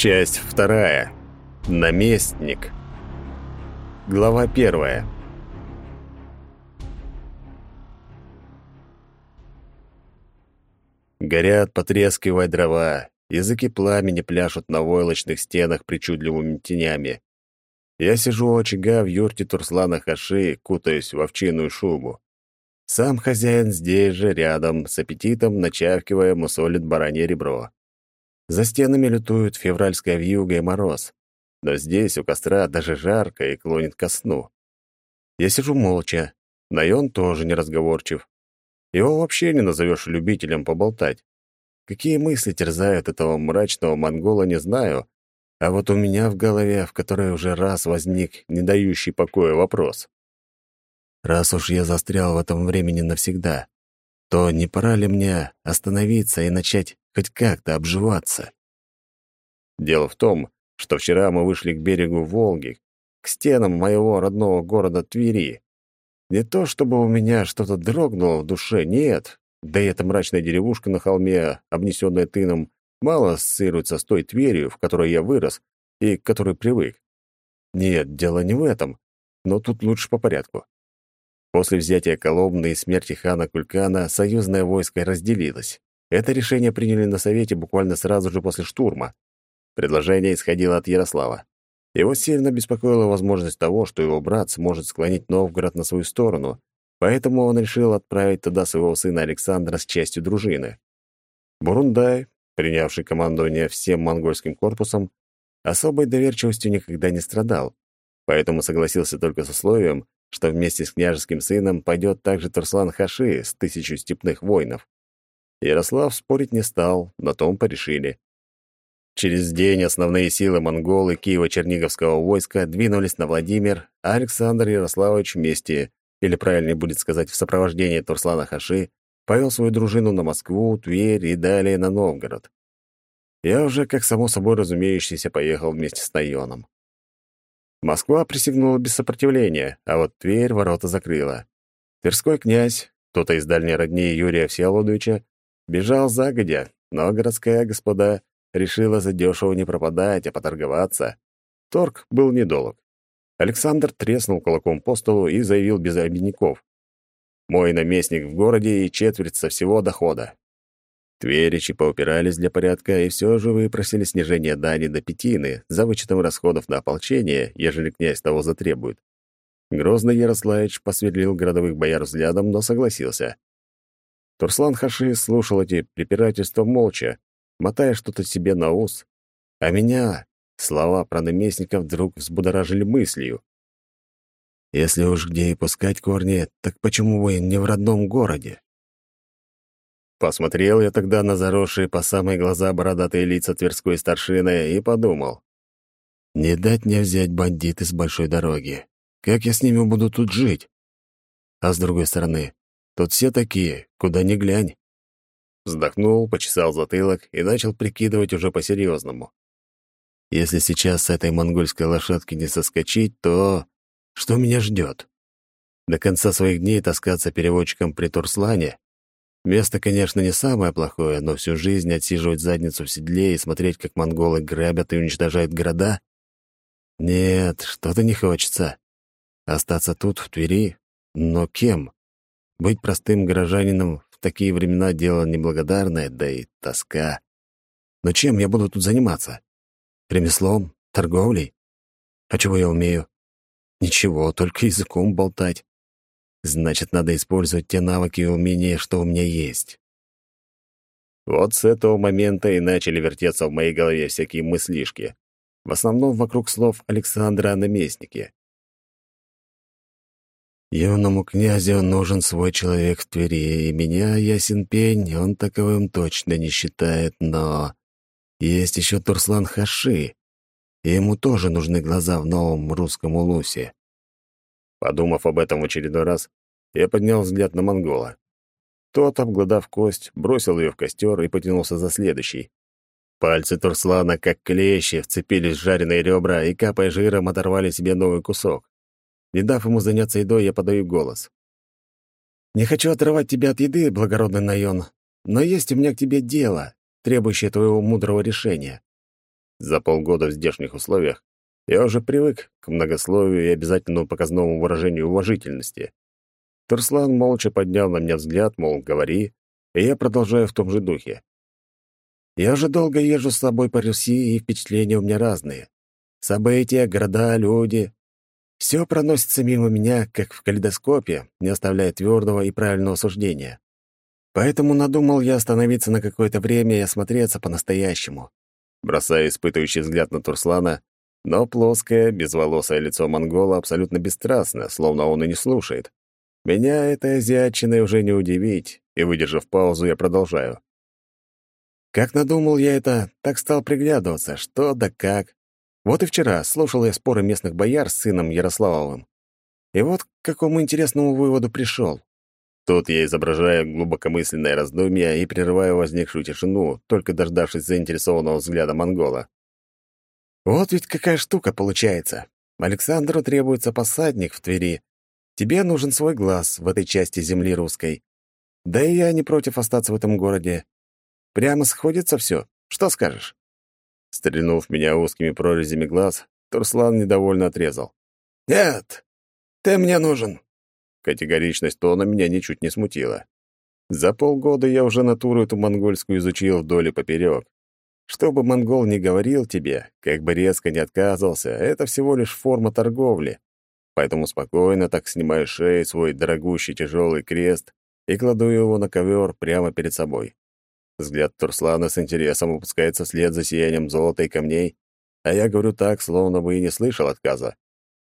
Часть вторая. Наместник. Глава первая. Горят, потрескивая дрова, языки пламени пляшут на войлочных стенах причудливыми тенями. Я сижу у очага в юрте Турслана Хаши, кутаясь в овчинную шубу. Сам хозяин здесь же, рядом, с аппетитом, начавкивая, мусолит баранье ребро. За стенами лютуют февральская вьюга и мороз, но здесь у костра даже жарко и клонит ко сну. Я сижу молча, Найон тоже неразговорчив. Его вообще не назовешь любителем поболтать. Какие мысли терзают этого мрачного монгола, не знаю, а вот у меня в голове, в которой уже раз возник не дающий покоя вопрос. Раз уж я застрял в этом времени навсегда, то не пора ли мне остановиться и начать хоть как-то обживаться? Дело в том, что вчера мы вышли к берегу Волги, к стенам моего родного города Твери. Не то чтобы у меня что-то дрогнуло в душе, нет, да и эта мрачная деревушка на холме, обнесенная тыном, мало ассоциируется с той Тверью, в которой я вырос и к которой привык. Нет, дело не в этом, но тут лучше по порядку. После взятия Коломны и смерти хана Кулькана союзное войско разделилось. Это решение приняли на совете буквально сразу же после штурма. Предложение исходило от Ярослава. Его сильно беспокоила возможность того, что его брат сможет склонить Новгород на свою сторону, поэтому он решил отправить туда своего сына Александра с частью дружины. Бурундай, принявший командование всем монгольским корпусом, особой доверчивостью никогда не страдал, поэтому согласился только с условием, что вместе с княжеским сыном пойдет также Турслан Хаши с 1000 степных воинов. Ярослав спорить не стал, на том порешили. Через день основные силы монгол и Киево-Черниговского войска двинулись на Владимир, а Александр Ярославович вместе, или правильнее будет сказать, в сопровождении Турслана Хаши, повел свою дружину на Москву, Тверь и далее на Новгород. Я уже, как само собой разумеющееся, поехал вместе с Найоном. Москва присягнула без сопротивления, а вот Тверь ворота закрыла. Тверской князь, кто-то из дальней родни Юрия Всеволодовича, бежал загодя, но городская господа решила задешево не пропадать, а поторговаться. Торг был недолг. Александр треснул кулаком по столу и заявил без обиняков: «Мой наместник в городе и четверть со всего дохода». Тверичи поупирались для порядка и все же выпросили снижение дани до пятины за вычетом расходов на ополчение, ежели князь того затребует. Грозный Ярославич посверлил городовых бояр взглядом, но согласился. Турслан Хаши слушал эти препирательства молча, мотая что-то себе на ус, а меня слова про наместника вдруг взбудоражили мыслью. Если уж где и пускать корни, так почему бы не в родном городе? Посмотрел я тогда на заросшие по самые глаза бородатые лица Тверской старшины и подумал: не дать мне взять бандиты с большой дороги. Как я с ними буду тут жить? А с другой стороны, тут все такие, куда ни глянь. Вздохнул, почесал затылок и начал прикидывать уже по-серьезному. Если сейчас с этой монгольской лошадки не соскочить, то что меня ждет? До конца своих дней таскаться переводчиком при Турслане? Место, конечно, не самое плохое, но всю жизнь отсиживать задницу в седле и смотреть, как монголы грабят и уничтожают города? Нет, что-то не хочется. Остаться тут, в Твери? Но кем? Быть простым горожанином в такие времена — дело неблагодарное, да и тоска. Но чем я буду тут заниматься? Ремеслом? Торговлей? А чего я умею? Ничего, только языком болтать. Значит, надо использовать те навыки и умения, что у меня есть. Вот с этого момента и начали вертеться в моей голове всякие мыслишки. В основном вокруг слов Александра о наместнике. Юному князю нужен свой человек в Твери, и меня, ясен пень, он таковым точно не считает, но есть еще Турслан Хаши, и ему тоже нужны глаза в новом русском улусе. Подумав об этом в очередной раз, я поднял взгляд на монгола. Тот, обглодав кость, бросил ее в костер и потянулся за следующей. Пальцы Турслана, как клещи, вцепились в жареные ребра и, капая жиром, оторвали себе новый кусок. Не дав ему заняться едой, я подаю голос. «Не хочу отрывать тебя от еды, благородный Найон, но есть у меня к тебе дело, требующее твоего мудрого решения. За полгода в здешних условиях я уже привык к многословию и обязательному показному выражению уважительности. Турслан молча поднял на меня взгляд, мол, говори, и я продолжаю в том же духе. Я уже долго езжу с собой по Руси, и впечатления у меня разные. События, города, люди. Все проносится мимо меня, как в калейдоскопе, не оставляя твердого и правильного суждения. Поэтому надумал я остановиться на какое-то время и осмотреться по-настоящему. Бросая испытывающий взгляд на Турслана, но плоское, безволосое лицо монгола абсолютно бесстрастно, словно он и не слушает. Меня этой азиатчиной уже не удивить, и, выдержав паузу, я продолжаю. Как надумал я это, так стал приглядываться, что да как. Вот и вчера слушал я споры местных бояр с сыном Ярославовым. И вот к какому интересному выводу пришел. Тут я изображаю глубокомысленное раздумье и прерываю возникшую тишину, только дождавшись заинтересованного взгляда монгола. Вот ведь какая штука получается. Александру требуется посадник в Твери. Тебе нужен свой глаз в этой части земли русской. Да и я не против остаться в этом городе. Прямо сходится все. Что скажешь?» Стрельнув меня узкими прорезями глаз, Турслан недовольно отрезал. «Нет, ты мне нужен». Категоричность тона меня ничуть не смутила. За полгода я уже натуру эту монгольскую изучил вдоль и поперек. Что бы монгол ни говорил тебе, как бы резко не отказывался, это всего лишь форма торговли. Поэтому спокойно так снимаю с шеи свой дорогущий тяжелый крест и кладу его на ковер прямо перед собой. Взгляд Турслана с интересом опускается вслед за сиянием золота и камней, а я говорю так, словно бы и не слышал отказа.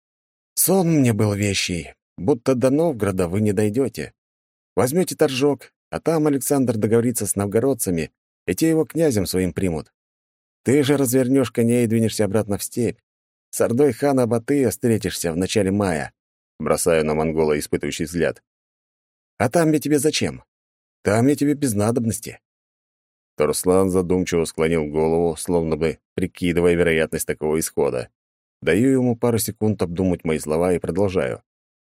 «Сон мне был вещий, будто до Новгорода вы не дойдете. Возьмете Торжок, а там Александр договорится с новгородцами, и те его князем своим примут. Ты же развернешь коней и двинешься обратно в степь. С ордой хана Батыя встретишься в начале мая». Бросаю на монгола испытывающий взгляд. «А там я тебе зачем? Там я тебе без надобности». Турслан задумчиво склонил голову, словно бы прикидывая вероятность такого исхода. Даю ему пару секунд обдумать мои слова и продолжаю.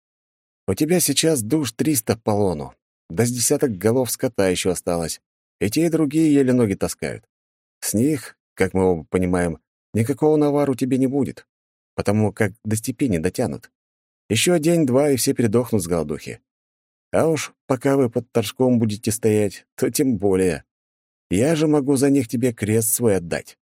«У тебя сейчас душ 300 по лону, да с десяток голов скота еще осталось, и те, и другие еле ноги таскают. С них, как мы оба понимаем, никакого навару тебе не будет, потому как до степи не дотянут. Еще день-два, и все передохнут с голодухи. А уж пока вы под Торжком будете стоять, то тем более. Я же могу за них тебе крест свой отдать».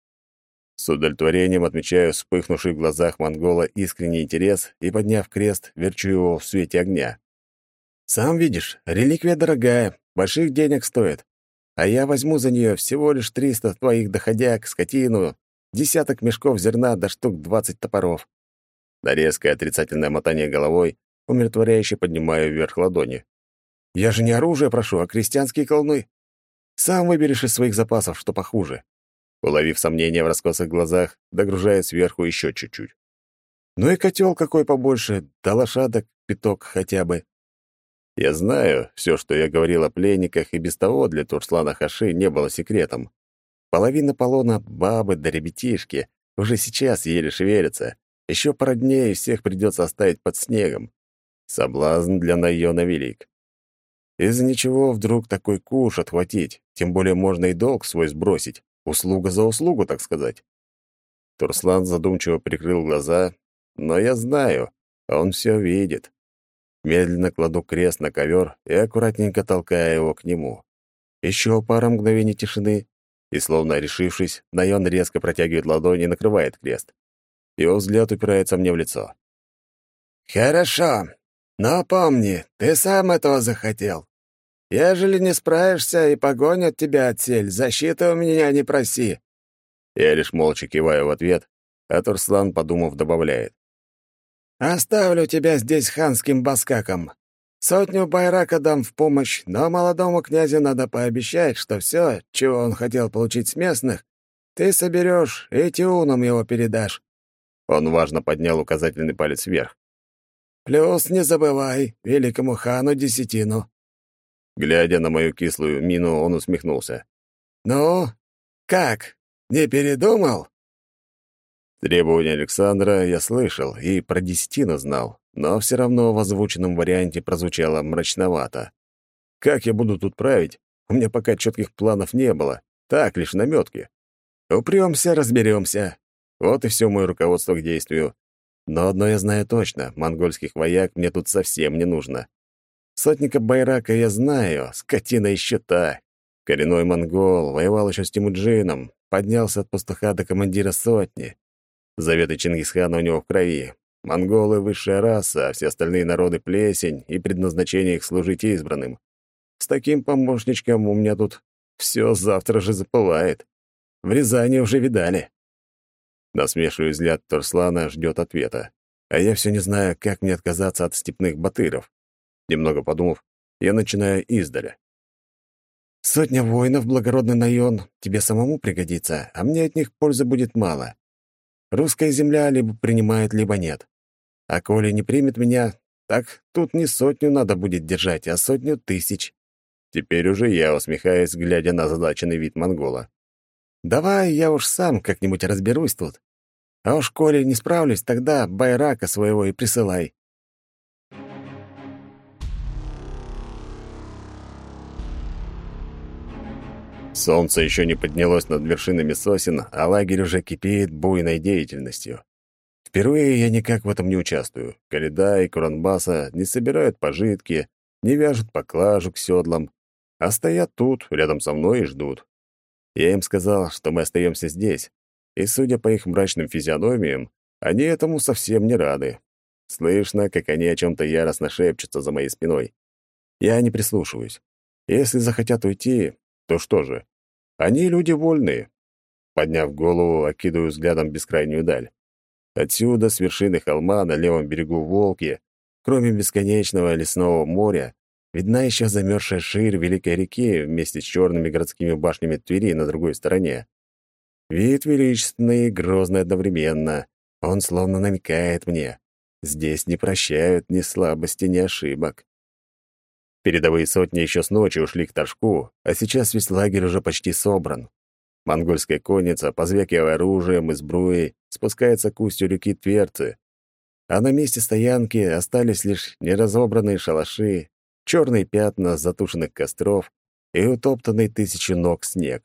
С удовлетворением отмечаю вспыхнувший в глазах монгола искренний интерес и, подняв крест, верчу его в свете огня. «Сам видишь, реликвия дорогая, больших денег стоит. А я возьму за нее всего лишь 300 твоих доходяг, скотину, десяток мешков зерна да штук 20 топоров». На резкое отрицательное мотание головой умиротворяюще поднимаю вверх ладони. «Я же не оружие прошу, а крестьянские колуны. Сам выберешь из своих запасов, что похуже». Уловив сомнение в раскосых глазах, догружает сверху еще чуть-чуть. «Ну и котел какой побольше, да лошадок пяток хотя бы». Я знаю, все, что я говорил о пленниках, и без того для Турслана Хаши не было секретом. Половина полона бабы да ребятишки уже сейчас еле шевелятся. Еще пара дней, и всех придется оставить под снегом. Соблазн для Найона велик. Из-за ничего вдруг такой куш отхватить, тем более можно и долг свой сбросить. Услуга за услугу, так сказать. Турслан задумчиво прикрыл глаза, но я знаю, он все видит. Медленно кладу крест на ковер и аккуратненько толкаю его к нему. Еще пара мгновений тишины, и, словно решившись, Найон резко протягивает ладонь и накрывает крест. Его взгляд упирается мне в лицо. «Хорошо, но помни, ты сам этого захотел. Ежели не справишься и погонят тебя отсель, защиты у меня не проси». Я лишь молча киваю в ответ, а Турслан, подумав, добавляет. «Оставлю тебя здесь ханским баскаком. 100 байрака дам в помощь, но молодому князю надо пообещать, что все, чего он хотел получить с местных, ты соберешь и тиунам его передашь». Он важно поднял указательный палец вверх. «Плюс не забывай великому хану десятину». Глядя на мою кислую мину, он усмехнулся. «Ну, как, не передумал?» Требования Александра я слышал и про десятину знал, но все равно в озвученном варианте прозвучало мрачновато. Как я буду тут править? У меня пока четких планов не было, так, лишь намётки. Упрёмся, разберёмся. Вот и всё мое руководство к действию. Но одно я знаю точно — монгольских вояк мне тут совсем не нужно. Сотника Байрака я знаю, скотина ещё та. Коренной монгол, воевал ещё с Темуджином, поднялся от пастуха до командира сотни. Заветы Чингисхана у него в крови. Монголы — высшая раса, а все остальные народы — плесень, и предназначение их служить избранным. С таким помощничком у меня тут всё завтра же запылает. В Рязани уже видали. Насмешливый взгляд Турслана ждёт ответа. А я всё не знаю, как мне отказаться от степных батыров. Немного подумав, я начинаю издаля. «Сотня воинов, благородный Найон, тебе самому пригодится, а мне от них пользы будет мало. Русская земля либо принимает, либо нет. А коли не примет меня, так тут не сотню надо будет держать, а 100 000. Теперь уже я усмехаюсь, глядя на озадаченный вид монгола. «Давай я уж сам как-нибудь разберусь тут. А уж коли не справлюсь, тогда байрака своего и присылай». Солнце еще не поднялось над вершинами сосен, а лагерь уже кипит буйной деятельностью. Впервые я никак в этом не участвую. Коляда и Куранбаса не собирают пожитки, не вяжут поклажу к седлам, а стоят тут, рядом со мной, и ждут. Я им сказал, что мы остаемся здесь, и, судя по их мрачным физиономиям, они этому совсем не рады. Слышно, как они о чем-то яростно шепчутся за моей спиной. Я не прислушиваюсь. Если захотят уйти, то что же? Они люди вольные. Подняв голову, окидываю взглядом бескрайнюю даль. Отсюда, с вершины холма на левом берегу Волки, кроме бесконечного лесного моря, видна еще замерзшая ширь Великой реки вместе с черными городскими башнями Твери на другой стороне. Вид величественный и грозный одновременно. Он словно намекает мне. Здесь не прощают ни слабости, ни ошибок. Передовые сотни еще с ночи ушли к Торжку, а сейчас весь лагерь уже почти собран. Монгольская конница, позвякивая оружием и сбруей, спускается к устью реки Тверцы, а на месте стоянки остались лишь неразобранные шалаши, черные пятна затушенных костров и утоптанный 1000 ног снег.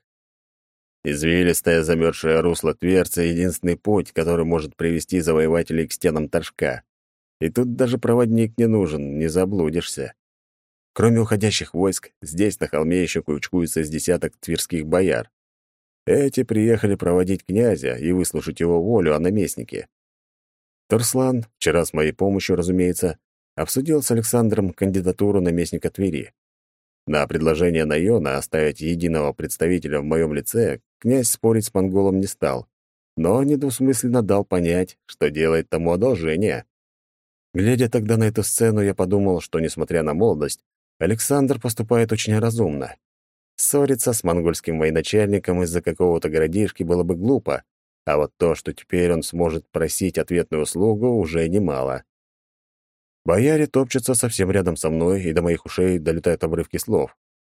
Извилистое замерзшее русло Тверцы — единственный путь, который может привести завоевателей к стенам Торжка. И тут даже проводник не нужен, не заблудишься. Кроме уходящих войск, здесь на холме еще кучкуется с десяток тверских бояр. Эти приехали проводить князя и выслушать его волю о наместнике. Турслан, вчера с моей помощью, разумеется, обсудил с Александром кандидатуру наместника Твери. На предложение Найона оставить единого представителя в моем лице князь спорить с монголом не стал, но недвусмысленно дал понять, что делает тому одолжение. Глядя тогда на эту сцену, я подумал, что, несмотря на молодость, Александр поступает очень разумно. Ссориться с монгольским военачальником из-за какого-то городишки было бы глупо, а вот то, что теперь он сможет просить ответную услугу, уже немало. Бояре топчутся совсем рядом со мной, и до моих ушей долетают обрывки слов.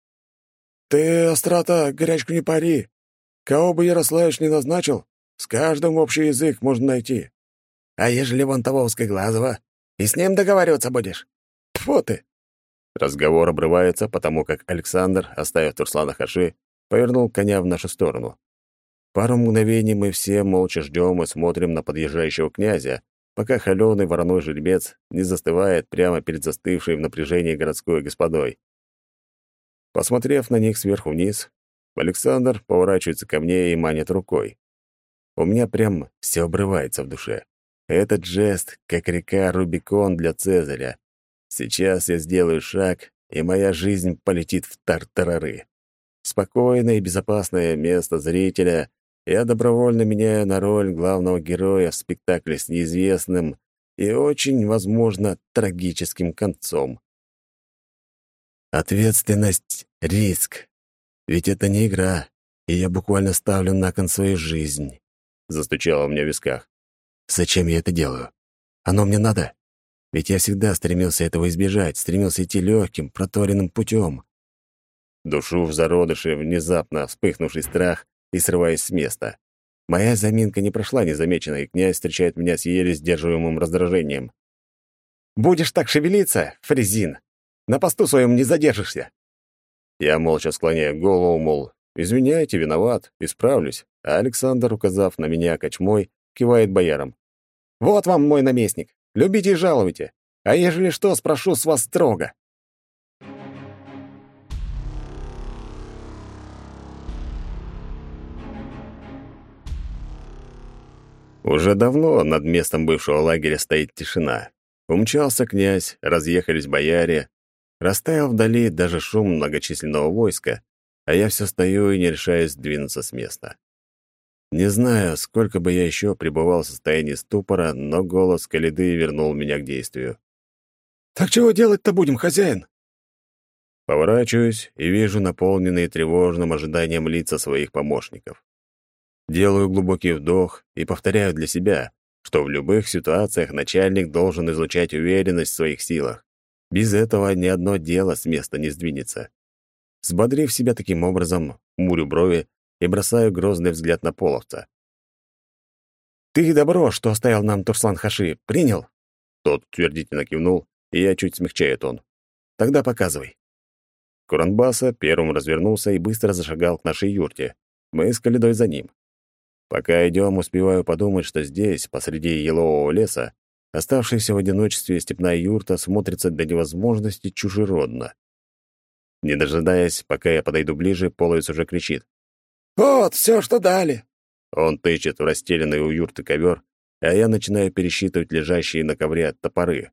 «Ты, Острата, горячку не пари. Кого бы Ярославич не назначил, с каждым общий язык можно найти. А ежели вон того узкоглазого, и с ним договариваться будешь? Тьфу ты!» Разговор обрывается, потому как Александр, оставив Турслана Хаши, повернул коня в нашу сторону. Пару мгновений мы все молча ждем и смотрим на подъезжающего князя, пока холёный вороной жеребец не застывает прямо перед застывшей в напряжении городской господой. Посмотрев на них сверху вниз, Александр поворачивается ко мне и манит рукой. У меня прям все обрывается в душе. Этот жест, как река Рубикон для Цезаря. Сейчас я сделаю шаг, и моя жизнь полетит в тартарары. Спокойное и безопасное место зрителя я добровольно меняю на роль главного героя в спектакле с неизвестным и очень, возможно, трагическим концом. Ответственность — риск. Ведь это не игра, и я буквально ставлю на кон свою жизнь. Застучало у меня в висках. Зачем я это делаю? Оно мне надо? Ведь я всегда стремился этого избежать, стремился идти легким, проторенным путем. Душу в зародыше внезапно вспыхнувший страх и срываюсь с места. Моя заминка не прошла незамеченной, и князь встречает меня с еле сдерживаемым раздражением. «Будешь так шевелиться, Фрезин, на посту своем не задержишься!» Я молча склоняю голову, мол, извиняйте, виноват, исправлюсь. а Александр, указав на меня кочмой, кивает боярам. «Вот вам мой наместник. Любите и жалуйте. А ежели что, спрошу с вас строго». Уже давно над местом бывшего лагеря стоит тишина. Умчался князь, разъехались бояре, растаял вдали даже шум многочисленного войска, а я все стою и не решаюсь двинуться с места. Не знаю, сколько бы я еще пребывал в состоянии ступора, но голос Калиды вернул меня к действию. «Так чего делать-то будем, хозяин?» Поворачиваюсь и вижу наполненные тревожным ожиданием лица своих помощников. Делаю глубокий вдох и повторяю для себя, что в любых ситуациях начальник должен излучать уверенность в своих силах. Без этого ни одно дело с места не сдвинется. Взбодрив себя таким образом, хмурю брови и бросаю грозный взгляд на половца. «Ты добро, что оставил нам Турслан-Хаши, принял?» Тот утвердительно кивнул, и я чуть смягчаю тон. «Тогда показывай». Куранбаса первым развернулся и быстро зашагал к нашей юрте. Мы с Калидой за ним. Пока идем, успеваю подумать, что здесь, посреди елового леса, оставшаяся в одиночестве степная юрта смотрится до невозможности чужеродно. Не дожидаясь, пока я подойду ближе, половец уже кричит. «Вот, все, что дали!» Он тычет в расстеленный у юрты ковер, а я начинаю пересчитывать лежащие на ковре топоры.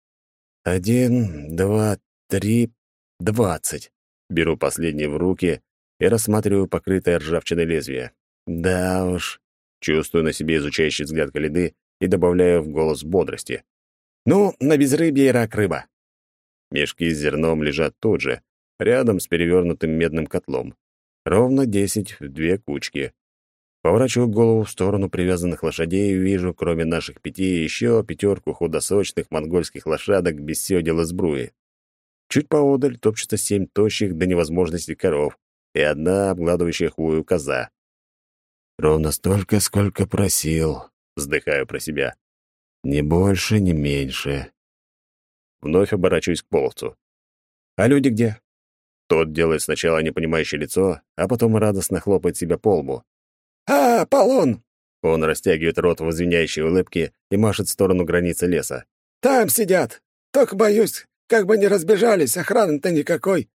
1, 2, 3, 20. Беру последний в руки и рассматриваю покрытое ржавчиной лезвие. Да уж. Чувствую на себе изучающий взгляд Калиды и добавляю в голос бодрости. «Ну, на безрыбье и рак рыба». Мешки с зерном лежат тут же, рядом с перевернутым медным котлом. Ровно 10 в 2 кучки. Поворачиваю голову в сторону привязанных лошадей и вижу, кроме наших 5, еще 5 худосочных монгольских лошадок без сёдел и сбруи. Чуть поодаль топчется 7 тощих до невозможности коров и одна обгладывающая хвою коза. «Ровно столько, сколько просил», — вздыхаю про себя. «Ни больше, ни меньше». Вновь оборачиваюсь к половцу. «А люди где?» Тот делает сначала непонимающее лицо, а потом радостно хлопает себя по лбу. «А, Полон!» Он растягивает рот в извиняющей улыбке и машет в сторону границы леса. «Там сидят! Только боюсь, как бы не разбежались, охраны-то никакой!»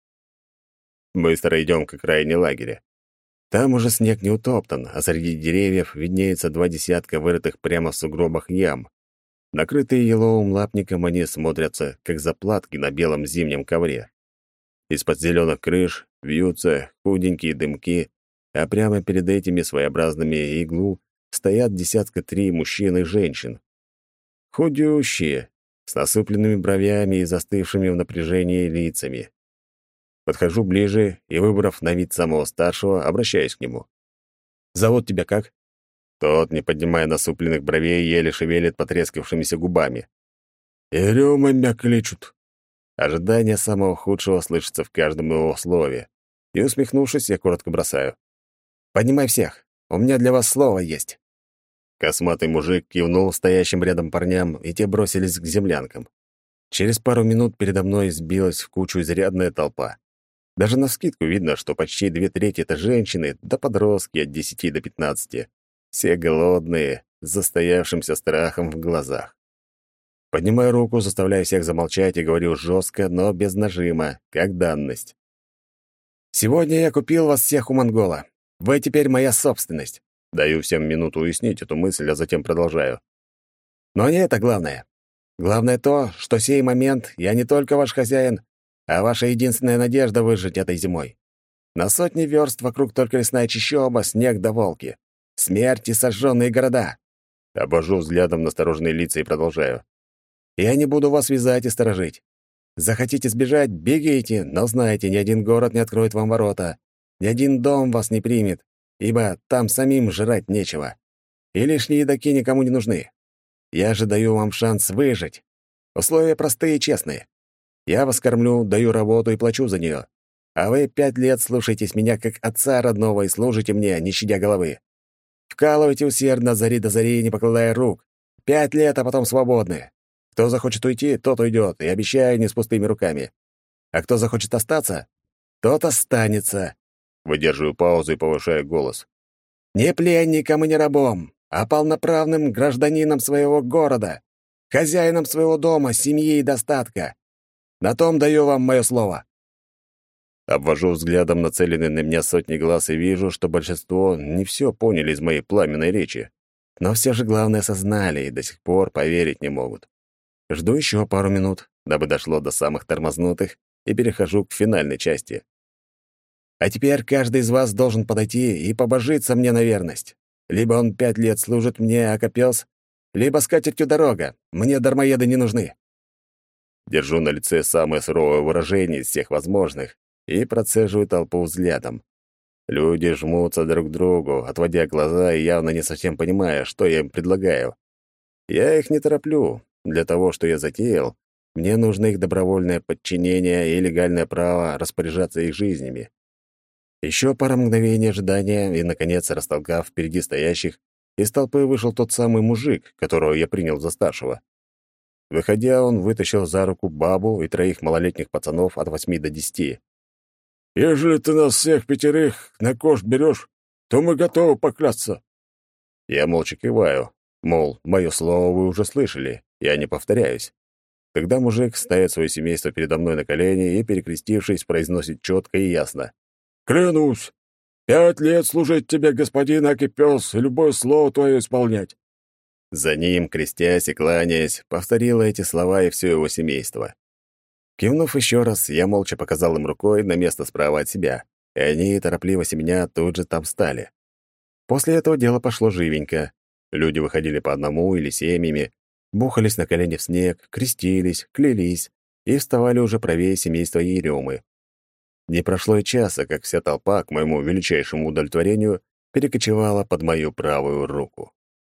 Быстро идем к окраине лагеря. Там уже снег не утоптан, а среди деревьев виднеется 2 десятка вырытых прямо в сугробах ям. Накрытые еловым лапником, они смотрятся, как заплатки на белом зимнем ковре. Из-под зеленых крыш вьются худенькие дымки, а прямо перед этими своеобразными иглу стоят 3 мужчин и женщин. Худющие, с насупленными бровями и застывшими в напряжении лицами. Подхожу ближе и, выбрав на вид самого старшего, обращаюсь к нему. «Зовут тебя как?» Тот, не поднимая насупленных бровей, еле шевелит потрескавшимися губами. «Ирёма мя кличут». Ожидание самого худшего слышится в каждом его слове. И, усмехнувшись, я коротко бросаю. «Поднимай всех. У меня для вас слово есть». Косматый мужик кивнул стоящим рядом парням, и те бросились к землянкам. Через пару минут передо мной сбилась в кучу изрядная толпа. Даже навскидку видно, что почти 2/3 — это женщины, да подростки от 10 до 15. Все голодные, с застоявшимся страхом в глазах. Поднимаю руку, заставляя всех замолчать, и говорю жестко, но без нажима, как данность. «Сегодня я купил вас всех у монгола. Вы теперь моя собственность». Даю всем минуту уяснить эту мысль, а затем продолжаю. Но не это главное. Главное то, что сей момент я не только ваш хозяин, а ваша единственная надежда выжить этой зимой. На сотни верст вокруг только лесная чащоба, снег да волки. Смерть и сожженные города. Обожу взглядом настороженные лица и продолжаю. Я не буду вас вязать и сторожить. Захотите сбежать — бегите, но знайте, ни один город не откроет вам ворота, ни один дом вас не примет, ибо там самим жрать нечего. И лишние едоки никому не нужны. Я же даю вам шанс выжить. Условия простые и честные. Я вас кормлю, даю работу и плачу за нее. А вы 5 лет слушаетесь меня как отца родного и служите мне, не щадя головы. Вкалывайте усердно, зари до зари, не покладая рук. 5 лет, а потом свободны. Кто захочет уйти, тот уйдет, и обещаю, не с пустыми руками. А кто захочет остаться, тот останется. Выдерживаю паузу и повышаю голос. Не пленником и не рабом, а полноправным гражданином своего города, хозяином своего дома, семьи и достатка. На том даю вам мое слово». Обвожу взглядом нацеленные на меня сотни глаз и вижу, что большинство не все поняли из моей пламенной речи. Но все же главное осознали и до сих пор поверить не могут. Жду еще пару минут, дабы дошло до самых тормознутых, и перехожу к финальной части. «А теперь каждый из вас должен подойти и побожиться мне на верность. Либо он 5 лет служит мне, ака пёс, либо с катертью дорога. Мне дармоеды не нужны». Держу на лице самое суровое выражение из всех возможных и процеживаю толпу взглядом. Люди жмутся друг к другу, отводя глаза и явно не совсем понимая, что я им предлагаю. Я их не тороплю. Для того, что я затеял, мне нужно их добровольное подчинение и легальное право распоряжаться их жизнями. Еще пара мгновений ожидания, и, наконец, растолкав впереди стоящих, из толпы вышел тот самый мужик, которого я принял за старшего. Выходя, он вытащил за руку бабу и 3 малолетних пацанов от 8 до 10. «Ежели ты нас всех 5 на кошт берешь, то мы готовы поклясться». Я молча киваю, мол, мое слово вы уже слышали, я не повторяюсь. Тогда мужик ставит свое семейство передо мной на колени и, перекрестившись, произносит четко и ясно. «Клянусь, 5 лет служить тебе, господин Аки-пёс, и любое слово твое исполнять». За ним, крестясь и кланяясь, повторило эти слова и все его семейство. Кивнув еще раз, я молча показал им рукой на место справа от себя, и они, торопливо семеня, тут же там стали. После этого дело пошло живенько. Люди выходили по одному или семьями, бухались на колени в снег, крестились, клялись и вставали уже правее семейства Еремы. Не прошло и часа, как вся толпа, к моему величайшему удовлетворению, перекочевала под мою правую руку.